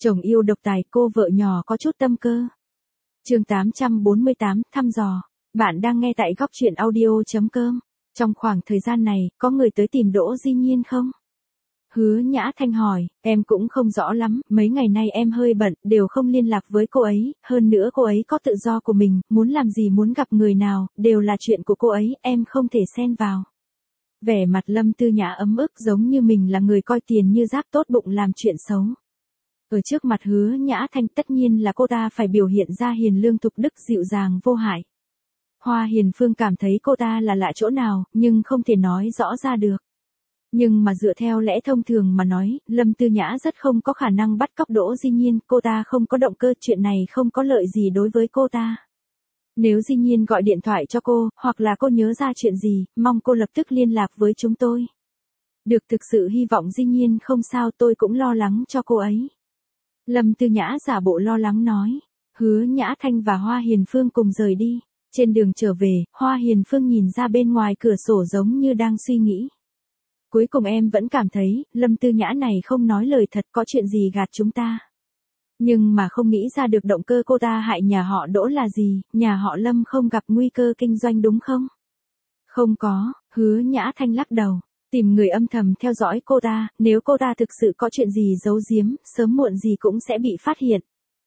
Chồng yêu độc tài, cô vợ nhỏ có chút tâm cơ. Chương 848, thăm dò. Bạn đang nghe tại goctruyện audio.com. Trong khoảng thời gian này, có người tới tìm Đỗ Di Nhiên không? Hứa Nhã Thanh hỏi, em cũng không rõ lắm, mấy ngày nay em hơi bận, đều không liên lạc với cô ấy, hơn nữa cô ấy có tự do của mình, muốn làm gì muốn gặp người nào, đều là chuyện của cô ấy, em không thể xen vào. Vẻ mặt Lâm Tư Nhã ấm ức giống như mình là người coi tiền như rác, tốt bụng làm chuyện xấu. Ở trước mặt Hứa Nhã Thanh tất nhiên là cô ta phải biểu hiện ra hiền lương thục đức, dịu dàng vô hại. Hoa Hiền Phương cảm thấy cô ta là lạ chỗ nào, nhưng không thể nói rõ ra được. Nhưng mà dựa theo lẽ thông thường mà nói, Lâm Tư Nhã rất không có khả năng bắt cóc Đỗ Di Nhiên, cô ta không có động cơ, chuyện này không có lợi gì đối với cô ta. Nếu Di Nhiên gọi điện thoại cho cô, hoặc là cô nhớ ra chuyện gì, mong cô lập tức liên lạc với chúng tôi. Được, thực sự hy vọng Di Nhiên không sao, tôi cũng lo lắng cho cô ấy. Lâm Tư Nhã giả bộ lo lắng nói. Hứa Nhã Thanh và Hoa Hiền Phương cùng rời đi. Trên đường trở về, Hoa Hiền Phương nhìn ra bên ngoài cửa sổ giống như đang suy nghĩ. Cuối cùng em vẫn cảm thấy, Lâm Tư Nhã này không nói lời thật, có chuyện gì gạt chúng ta. Nhưng mà không nghĩ ra được động cơ cô ta hại nhà họ Đỗ là gì, nhà họ Lâm không gặp nguy cơ kinh doanh đúng không? Không có, Hứa Nhã Thanh lắc đầu. Tìm người âm thầm theo dõi cô ta, nếu cô ta thực sự có chuyện gì giấu giếm, sớm muộn gì cũng sẽ bị phát hiện.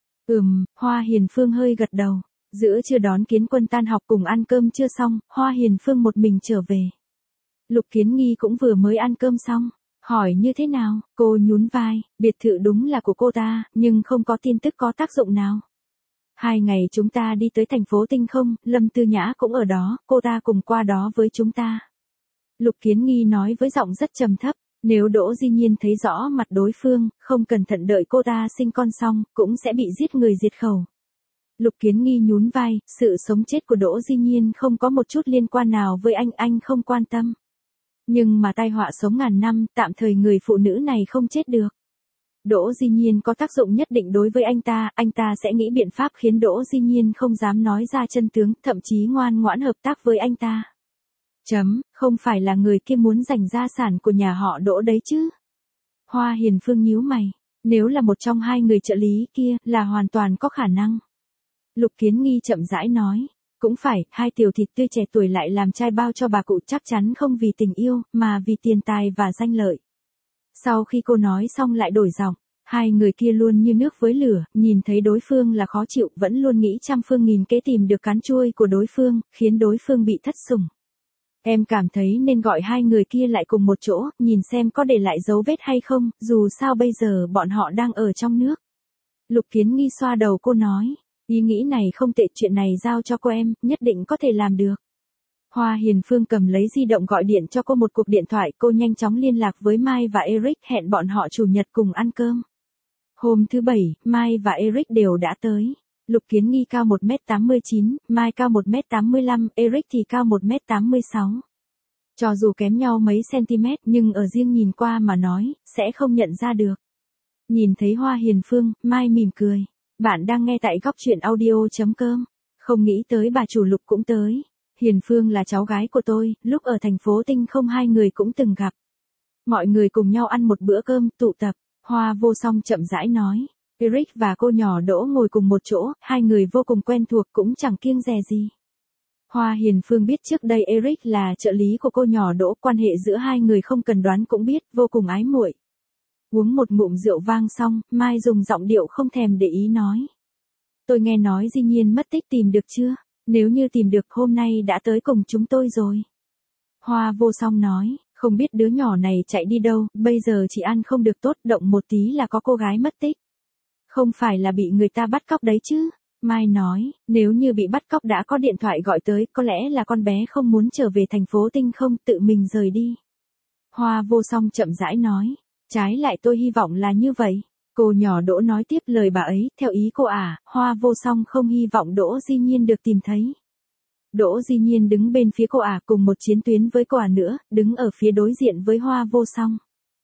Hoa Hiền Phương hơi gật đầu. Giữa trưa đón Kiến Quân tan học cùng ăn cơm chưa xong, Hoa Hiền Phương một mình trở về. Lục Kiến Nghi cũng vừa mới ăn cơm xong, hỏi như thế nào, cô nhún vai, biệt thự đúng là của cô ta, nhưng không có tin tức có tác dụng nào. 2 ngày chúng ta đi tới thành phố Tinh Không, Lâm Tư Nhã cũng ở đó, cô ta cùng qua đó với chúng ta. Lục Kiến Nghi nói với giọng rất trầm thấp, nếu Đỗ Di Nhiên thấy rõ mặt đối phương, không cẩn thận đợi cô ta sinh con xong, cũng sẽ bị giết người diệt khẩu. Lục Kiến Nghi nhún vai, sự sống chết của Đỗ Di Nhiên không có một chút liên quan nào với anh không quan tâm. Nhưng mà tai họa sống ngàn năm, tạm thời người phụ nữ này không chết được. Đỗ Di Nhiên có tác dụng nhất định đối với anh ta sẽ nghĩ biện pháp khiến Đỗ Di Nhiên không dám nói ra chân tướng, thậm chí ngoan ngoãn hợp tác với anh ta. Không phải là người kia muốn giành gia sản của nhà họ Đỗ đấy chứ? Hoa Hiền Phương nhíu mày, nếu là một trong 2 người trợ lý kia, là hoàn toàn có khả năng. Lục Kiến Nghi chậm rãi nói, cũng phải, 2 tiểu thịt tươi trẻ tuổi lại làm trai bao cho bà cụ, chắc chắn không vì tình yêu, mà vì tiền tài và danh lợi. Sau khi cô nói xong lại đổi giọng, 2 người kia luôn như nước với lửa, nhìn thấy đối phương là khó chịu, vẫn luôn nghĩ trăm phương nghìn kế tìm được cán chuôi của đối phương, khiến đối phương bị thất sủng. Em cảm thấy nên gọi 2 người kia lại cùng một chỗ, nhìn xem có để lại dấu vết hay không, dù sao bây giờ bọn họ đang ở trong nước. Lục Kiến Nghi xoa đầu cô nói, ý nghĩ này không tệ, chuyện này giao cho cô em, nhất định có thể làm được. Hoa Hiền Phương cầm lấy di động gọi điện cho cô một cuộc điện thoại, cô nhanh chóng liên lạc với Mai và Eric, hẹn bọn họ chủ nhật cùng ăn cơm. Hôm thứ Bảy, Mai và Eric đều đã tới. Lục Kiến Nghi cao 1m89, Mai cao 1m85, Eric thì cao 1m86. Cho dù kém nhau mấy cm nhưng ở riêng nhìn qua mà nói, sẽ không nhận ra được. Nhìn thấy Hoa Hiền Phương, Mai mỉm cười. Bạn đang nghe tại goctruyện audio.com. Không nghĩ tới bà chủ Lục cũng tới. Hiền Phương là cháu gái của tôi, lúc ở thành phố Tinh Không 2 người cũng từng gặp. Mọi người cùng nhau ăn một bữa cơm, tụ tập. Hoa Vô Song chậm rãi nói. Eric và cô nhỏ Đỗ ngồi cùng một chỗ, 2 người vô cùng quen thuộc, cũng chẳng kiêng dè gì. Hoa Hiền Phương biết trước đây Eric là trợ lý của cô nhỏ Đỗ, quan hệ giữa 2 người không cần đoán cũng biết, vô cùng ái muội. Uống một ngụm rượu vang xong, Mai dùng giọng điệu không thèm để ý nói. Tôi nghe nói Di Nhiên mất tích, tìm được chưa? Nếu như tìm được hôm nay đã tới cùng chúng tôi rồi. Hoa Vô Song nói, không biết đứa nhỏ này chạy đi đâu, bây giờ chỉ ăn không được tốt, động một tí là có cô gái mất tích. Không phải là bị người ta bắt cóc đấy chứ? Mai nói, nếu như bị bắt cóc đã có điện thoại gọi tới, có lẽ là con bé không muốn trở về thành phố Tinh Không, tự mình rời đi. Hoa Vô Song chậm rãi nói, trái lại tôi hy vọng là như vậy. Cô nhỏ Đỗ nói tiếp lời bà ấy, theo ý cô Hoa Vô Song không hy vọng Đỗ Di Nhiên được tìm thấy. Đỗ Di Nhiên đứng bên phía cô cùng một chiến tuyến với cô nữa, đứng ở phía đối diện với Hoa Vô Song.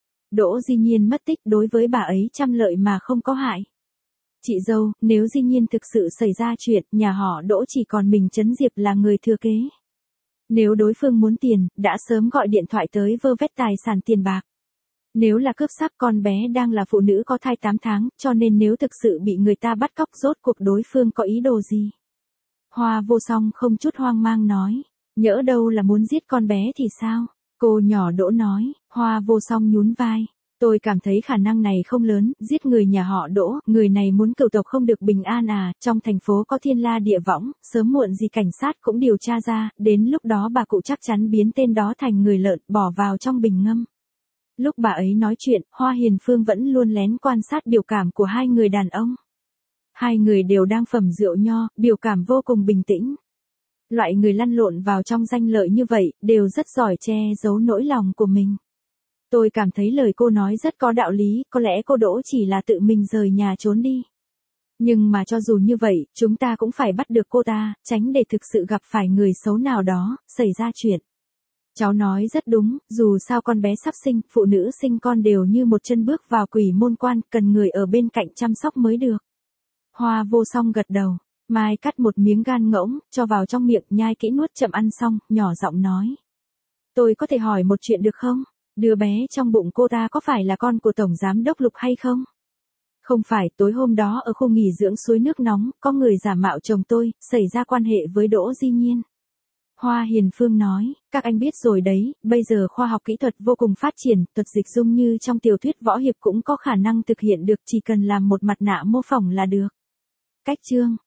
Đỗ Di Nhiên mất tích đối với bà ấy trăm lợi mà không có hại. Chị dâu, nếu Di Nhiên thực sự xảy ra chuyện, nhà họ Đỗ chỉ còn mình Trấn Diệp là người thừa kế. Nếu đối phương muốn tiền, đã sớm gọi điện thoại tới vơ vét tài sản tiền bạc. Nếu là cướp sáp con bé đang là phụ nữ có thai 8 tháng, cho nên nếu thực sự bị người ta bắt cóc rốt cuộc đối phương có ý đồ gì? Hoa Vô Song không chút hoang mang nói, nhỡ đâu là muốn giết con bé thì sao? Cô nhỏ Đỗ nói, Hoa Vô Song nhún vai. Tôi cảm thấy khả năng này không lớn, giết người nhà họ Đỗ, người này muốn cửu tộc không được bình an à, trong thành phố có thiên la địa võng, sớm muộn gì cảnh sát cũng điều tra ra, đến lúc đó bà cụ chắc chắn biến tên đó thành người lợn, bỏ vào trong bình ngâm. Lúc bà ấy nói chuyện, Hoa Hiền Phương vẫn luôn lén quan sát biểu cảm của hai người đàn ông. Hai người đều đang phẩm rượu nho, biểu cảm vô cùng bình tĩnh. Loại người lăn lộn vào trong danh lợi như vậy, đều rất giỏi che giấu nỗi lòng của mình. Tôi cảm thấy lời cô nói rất có đạo lý, có lẽ cô Đỗ chỉ là tự mình rời nhà trốn đi. Nhưng mà cho dù như vậy, chúng ta cũng phải bắt được cô ta, tránh để thực sự gặp phải người xấu nào đó, xảy ra chuyện. Cháu nói rất đúng, dù sao con bé sắp sinh, phụ nữ sinh con đều như một chân bước vào quỷ môn quan, cần người ở bên cạnh chăm sóc mới được. Hoa Vô Song gật đầu, Mai cắt một miếng gan ngỗng, cho vào trong miệng, nhai kỹ nuốt chậm ăn xong, nhỏ giọng nói. Tôi có thể hỏi một chuyện được không? Đứa bé trong bụng cô ta có phải là con của Tổng Giám đốc Lục hay không? Không phải, tối hôm đó ở khu nghỉ dưỡng suối nước nóng, có người giả mạo chồng tôi, xảy ra quan hệ với Đỗ Di Nhiên. Hoa Hiền Phương nói, các anh biết rồi đấy, bây giờ khoa học kỹ thuật vô cùng phát triển, thuật dịch dung như trong tiểu thuyết võ hiệp cũng có khả năng thực hiện được, chỉ cần làm một mặt nạ mô phỏng là được. Cách chương